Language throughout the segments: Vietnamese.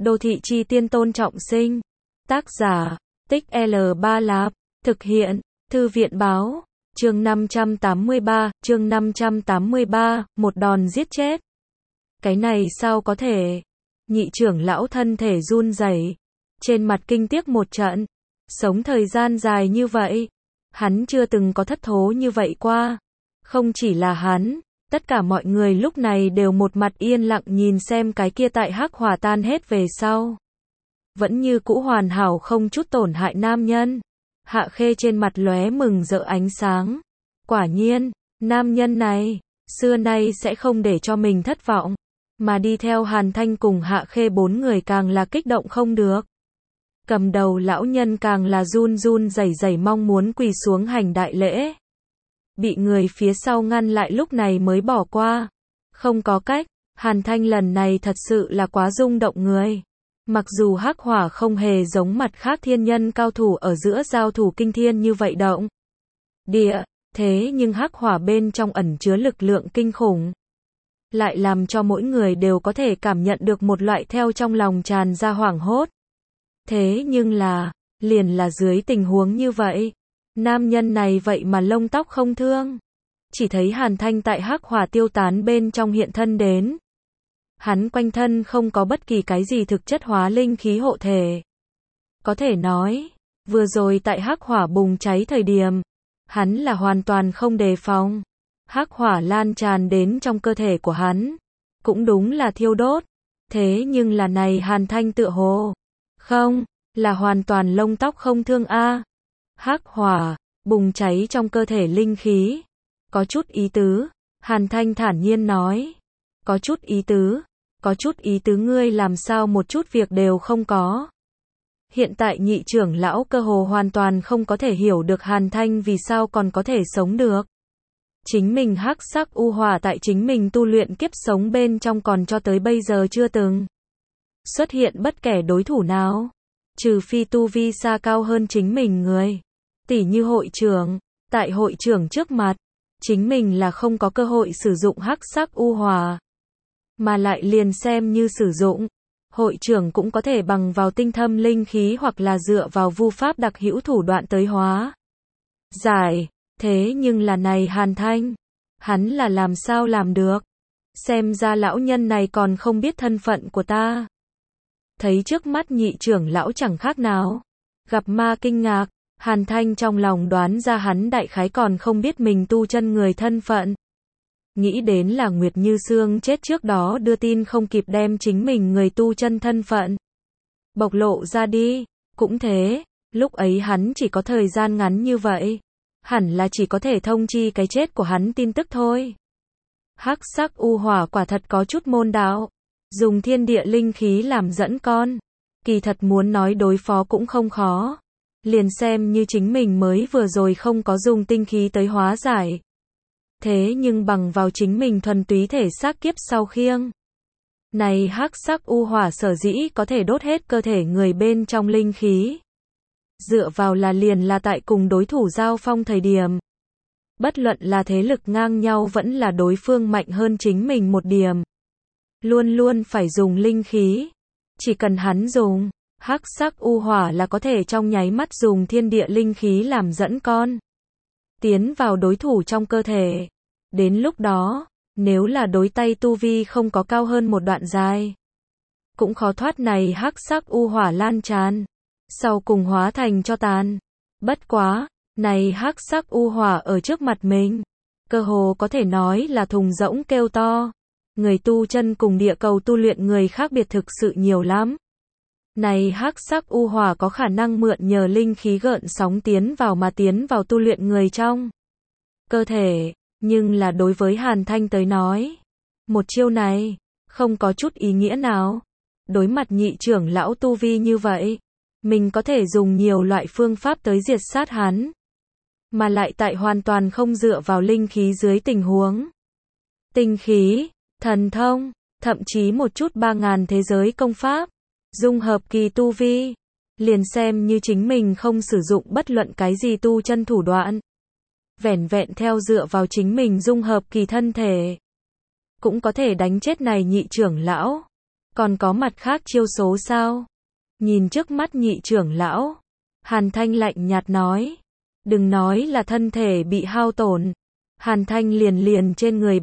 Đô thị chi tiên Tôn Trọng Sinh. Tác giả, Tích L3 Lạp. Thực hiện, Thư viện báo. Chương 583, một đòn giết chết. Cái này sao có thể? Nhị trưởng lão thân thể run rẩy, trên mặt kinh tiếc một trận. Sống thời gian dài như vậy, hắn chưa từng có thất thố như vậy qua. Không chỉ là hắn, tất cả mọi người lúc này đều một mặt yên lặng nhìn xem cái kia tại hắc hỏa tan hết về sau, vẫn như cũ hoàn hảo không chút tổn hại nam nhân. Hạ Khê trên mặt lóe mừng rỡ ánh sáng. Quả nhiên, nam nhân này, xưa nay sẽ không để cho mình thất vọng. Mà đi theo Hàn Thanh cùng Hạ Khê bốn người càng là kích động không được. Cầm đầu lão nhân càng là run run rẩy rẩy mong muốn quỳ xuống hành đại lễ. Bị người phía sau ngăn lại lúc này mới bỏ qua. Không có cách, Hàn Thanh lần này thật sự là quá rung động người. Mặc dù hắc hỏa không hề giống mặt khác thiên nhân cao thủ ở giữa giao thủ kinh thiên như vậy động địa, thế nhưng hắc hỏa bên trong ẩn chứa lực lượng kinh khủng, lại làm cho mỗi người đều có thể cảm nhận được một loại theo trong lòng tràn ra hoảng hốt. Thế nhưng liền là dưới tình huống như vậy, nam nhân này vậy mà lông tóc không thương. Chỉ thấy Hàn Thanh tại hắc hỏa tiêu tán bên trong hiện thân đến. Hắn quanh thân không có bất kỳ cái gì thực chất hóa linh khí hộ thể. Có thể nói, vừa rồi tại hắc hỏa bùng cháy thời điểm, hắn là hoàn toàn không đề phòng. Hắc hỏa lan tràn đến trong cơ thể của hắn, cũng đúng là thiêu đốt. Thế nhưng là này Hàn Thanh tựa hồ không, là hoàn toàn lông tóc không thương a. Hắc hỏa bùng cháy trong cơ thể linh khí, có chút ý tứ. Hàn Thanh thản nhiên nói, có chút ý tứ ngươi làm sao một chút việc đều không có. Hiện tại nhị trưởng lão cơ hồ hoàn toàn không có thể hiểu được Hàn Thanh vì sao còn có thể sống được. Chính mình hắc sắc u hỏa tại chính mình tu luyện kiếp sống bên trong còn cho tới bây giờ chưa từng xuất hiện bất kể đối thủ nào, trừ phi tu vi xa cao hơn chính mình người. Tỉ như hội trưởng, tại hội trưởng trước mặt, chính mình là không có cơ hội sử dụng hắc sắc u hỏa. Mà lại liền xem như sử dụng, hội trưởng cũng có thể bằng vào tinh thâm linh khí hoặc là dựa vào vu pháp đặc hữu thủ đoạn tới hóa giải. Thế nhưng là này Hàn Thanh, hắn là làm sao làm được? Xem ra lão nhân này còn không biết thân phận của ta. Thấy trước mắt nhị trưởng lão chẳng khác nào gặp ma kinh ngạc, Hàn Thanh trong lòng đoán ra hắn đại khái còn không biết mình tu chân người thân phận. Nghĩ đến là Nguyệt Như Sương chết trước đó đưa tin không kịp đem chính mình người tu chân thân phận bộc lộ ra đi. Cũng thế, lúc ấy hắn chỉ có thời gian ngắn như vậy, hẳn là chỉ có thể thông chi cái chết của hắn tin tức thôi. Hắc sắc u hỏa quả thật có chút môn đạo, dùng thiên địa linh khí làm dẫn con. Kỳ thật muốn nói đối phó cũng không khó. Liền xem như chính mình mới vừa rồi không có dùng tinh khí tới hóa giải. Thế nhưng bằng vào chính mình thuần túy thể xác kiếp sau khiêng. Này hắc sắc u hỏa sở dĩ có thể đốt hết cơ thể người bên trong linh khí. Dựa vào liền là tại cùng đối thủ giao phong thời điểm. Bất luận là thế lực ngang nhau vẫn là đối phương mạnh hơn chính mình một điểm. Luôn luôn phải dùng linh khí. Chỉ cần hắn dùng, hắc sắc u hỏa là có thể trong nháy mắt dùng thiên địa linh khí làm dẫn con. Tiến vào đối thủ trong cơ thể. Đến lúc đó, nếu là đối tay tu vi không có cao hơn một đoạn dài, cũng khó thoát này hắc sắc u hỏa lan tràn, sau cùng hóa thành cho tàn. Bất quá, này hắc sắc u hỏa ở trước mặt mình, cơ hồ có thể nói là thùng rỗng kêu to. Người tu chân cùng địa cầu tu luyện người khác biệt thực sự nhiều lắm. Này hắc sắc u hỏa có khả năng mượn nhờ linh khí gợn sóng tiến vào tu luyện người trong cơ thể. Nhưng là đối với Hàn Thanh tới nói, một chiêu này không có chút ý nghĩa nào. Đối mặt nhị trưởng lão tu vi như vậy, mình có thể dùng nhiều loại phương pháp tới diệt sát hắn, mà lại tại hoàn toàn không dựa vào linh khí dưới tình huống. Tinh khí, thần thông, thậm chí một chút 3000 thế giới công pháp, dung hợp kỳ tu vi, liền xem như chính mình không sử dụng bất luận cái gì tu chân thủ đoạn. Vẻn vẹn theo dựa vào chính mình dung hợp kỳ thân thể, cũng có thể đánh chết này nhị trưởng lão. Còn có mặt khác chiêu số sao? Nhìn trước mắt nhị trưởng lão, Hàn Thanh lạnh nhạt nói. Đừng nói là thân thể bị hao tổn. Hàn Thanh liền trên người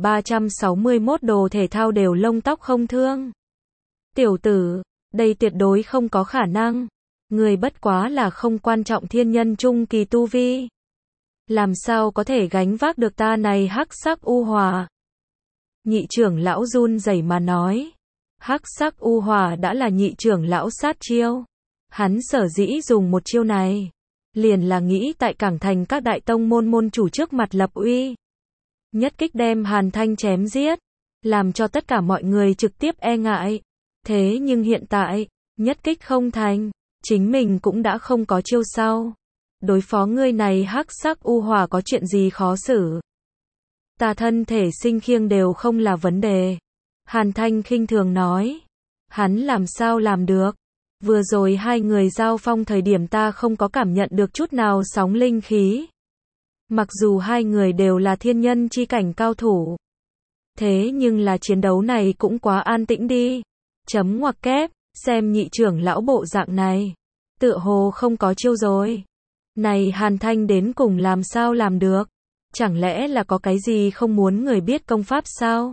361 đồ thể thao đều lông tóc không thương. Tiểu tử, đây tuyệt đối không có khả năng. Người bất quá là không quan trọng thiên nhân trung kỳ tu vi. Làm sao có thể gánh vác được ta này hắc sắc u hỏa? Nhị trưởng lão run rẩy mà nói. Hắc sắc u hỏa đã là nhị trưởng lão sát chiêu. Hắn sở dĩ dùng một chiêu này, liền là nghĩ tại Cảng Thành các đại tông môn môn chủ trước mặt lập uy. Nhất kích đem Hàn Thanh chém giết, làm cho tất cả mọi người trực tiếp e ngại. Thế nhưng hiện tại, nhất kích không thành, chính mình cũng đã không có chiêu sau. Đối phó ngươi này hắc sắc u hỏa có chuyện gì khó xử? Ta thân thể sinh khiêng đều không là vấn đề. Hàn Thanh khinh thường nói. Hắn làm sao làm được? Vừa rồi hai người giao phong thời điểm ta không có cảm nhận được chút nào sóng linh khí. Mặc dù hai người đều là thiên nhân chi cảnh cao thủ. Thế nhưng là chiến đấu này cũng quá an tĩnh đi. Chấm ngoặc kép, xem nhị trưởng lão bộ dạng này. Tựa hồ không có chiêu rồi. Này Hàn Thanh đến cùng làm sao làm được? Chẳng lẽ là có cái gì không muốn người biết công pháp sao?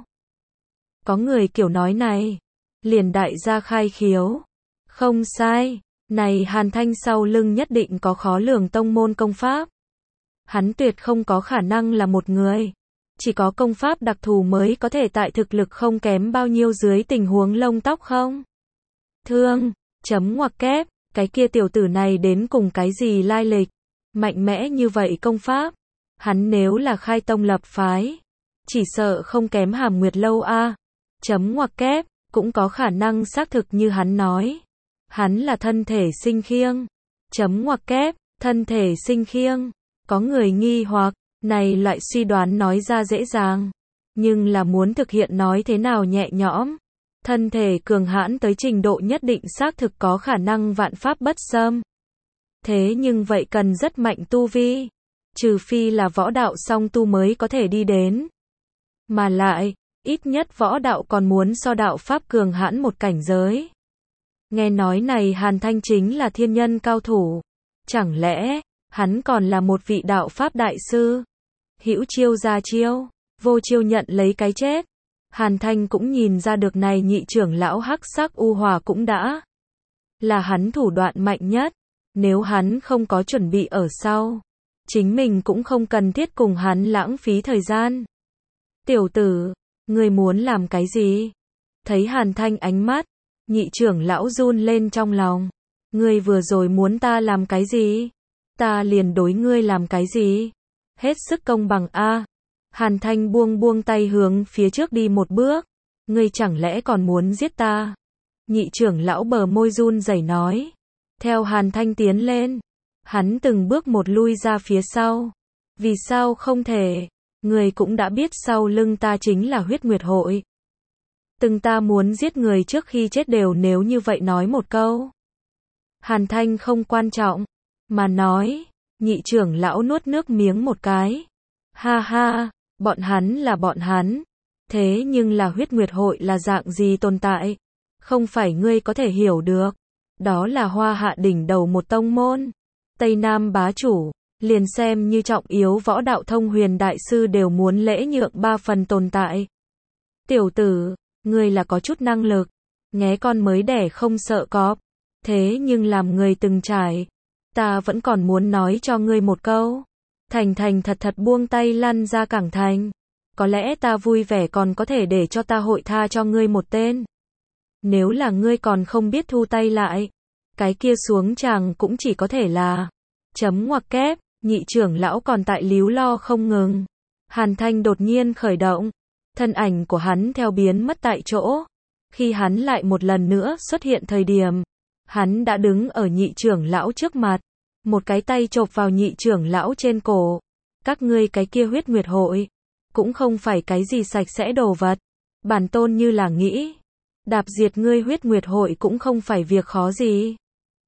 Có người kiểu nói này. Liền đại gia khai khiếu. Không sai. Này Hàn Thanh sau lưng nhất định có khó lường tông môn công pháp. Hắn tuyệt không có khả năng là một người. Chỉ có công pháp đặc thù mới có thể tại thực lực không kém bao nhiêu dưới tình huống lông tóc không? Thương. Chấm ngoặc kép. Cái kia tiểu tử này đến cùng cái gì lai lịch? Mạnh mẽ như vậy công pháp. Hắn nếu là khai tông lập phái, chỉ sợ không kém Hàm Nguyệt Lâu a. Chấm ngoặc kép, cũng có khả năng xác thực như hắn nói. Hắn là thân thể sinh khiêng. Chấm ngoặc kép, thân thể sinh khiêng. Có người nghi hoặc, này loại suy đoán nói ra dễ dàng. Nhưng là muốn thực hiện nói thế nào nhẹ nhõm. Thân thể cường hãn tới trình độ nhất định xác thực có khả năng vạn pháp bất xâm. Thế nhưng vậy cần rất mạnh tu vi. Trừ phi là võ đạo song tu mới có thể đi đến. Mà lại, ít nhất võ đạo còn muốn so đạo pháp cường hãn một cảnh giới. Nghe nói này Hàn Thanh chính là thiên nhân cao thủ. Chẳng lẽ, hắn còn là một vị đạo pháp đại sư? Hữu chiêu ra chiêu, vô chiêu nhận lấy cái chết. Hàn Thanh cũng nhìn ra được này nhị trưởng lão hắc sắc u hỏa cũng đã là hắn thủ đoạn mạnh nhất. Nếu hắn không có chuẩn bị ở sau, chính mình cũng không cần thiết cùng hắn lãng phí thời gian. Tiểu tử, ngươi muốn làm cái gì? Thấy Hàn Thanh ánh mắt, nhị trưởng lão run lên trong lòng. Ngươi vừa rồi muốn ta làm cái gì? Ta liền đối ngươi làm cái gì? Hết sức công bằng a. Hàn Thanh buông tay hướng phía trước đi một bước. Ngươi chẳng lẽ còn muốn giết ta? Nhị trưởng lão bờ môi run rẩy nói. Theo Hàn Thanh tiến lên, hắn từng bước một lui ra phía sau. Vì sao không thể? Người cũng đã biết sau lưng ta chính là huyết nguyệt hội. Từng ta muốn giết người trước khi chết đều nếu như vậy nói một câu. Hàn Thanh không quan trọng, mà nói, nhị trưởng lão nuốt nước miếng một cái. Ha ha, bọn hắn là bọn hắn. Thế nhưng là huyết nguyệt hội là dạng gì tồn tại? Không phải ngươi có thể hiểu được. Đó là Hoa Hạ đỉnh đầu một tông môn. Tây Nam bá chủ, liền xem như trọng yếu võ đạo thông huyền đại sư đều muốn lễ nhượng 3 phần tồn tại. Tiểu tử, ngươi là có chút năng lực. Nghé con mới đẻ không sợ cọp. Thế nhưng làm người từng trải. Ta vẫn còn muốn nói cho ngươi một câu. Thành thật buông tay lăn ra Cảng Thành. Có lẽ ta vui vẻ còn có thể để cho ta hội tha cho ngươi một tên. Nếu là ngươi còn không biết thu tay lại, cái kia xuống chàng cũng chỉ có thể là chấm ngoặc kép. Nhị trưởng lão còn tại líu lo không ngừng. Hàn Thanh đột nhiên khởi động, thân ảnh của hắn theo biến mất tại chỗ. Khi hắn lại một lần nữa xuất hiện thời điểm, hắn đã đứng ở nhị trưởng lão trước mặt, một cái tay chộp vào nhị trưởng lão trên cổ. Các ngươi cái kia huyết nguyệt hội, cũng không phải cái gì sạch sẽ đồ vật. Bản tôn như là nghĩ, đạp diệt ngươi huyết nguyệt hội cũng không phải việc khó gì.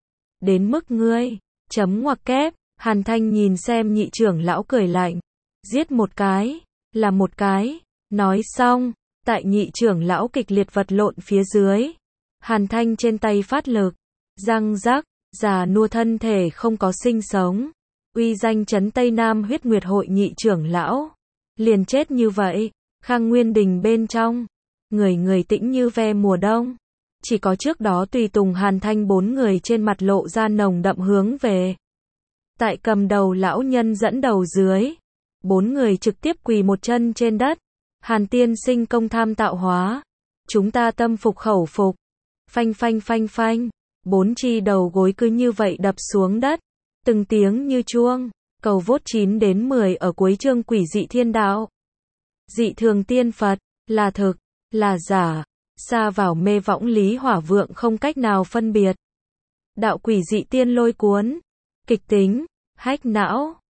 Đến mức ngươi, chấm ngoặc kép. Hàn Thanh nhìn xem nhị trưởng lão cười lạnh. Giết một cái, là một cái. Nói xong, tại nhị trưởng lão kịch liệt vật lộn phía dưới, Hàn Thanh trên tay phát lực, răng rắc, già nua thân thể không có sinh sống. Uy danh trấn Tây Nam Huyết Nguyệt Hội nhị trưởng lão, liền chết như vậy. Khang Nguyên Đình bên trong, người người tĩnh như ve mùa đông. Chỉ có trước đó tùy tùng Hàn Thanh 4 người trên mặt lộ ra nồng đậm hướng về. Tại cầm đầu lão nhân dẫn đầu dưới, 4 người trực tiếp quỳ một chân trên đất. Hàn tiên sinh công tham tạo hóa, chúng ta tâm phục khẩu phục. Phanh phanh phanh phanh, 4 chi đầu gối cứ như vậy đập xuống đất, từng tiếng như chuông. Cầu vốt 9 đến 10 ở cuối chương Quỷ dị thiên đạo. Dị thường tiên Phật, là thực, là giả, xa vào mê võng lý hỏa vượng không cách nào phân biệt. Đạo quỷ dị tiên lôi cuốn, kịch tính, hách não.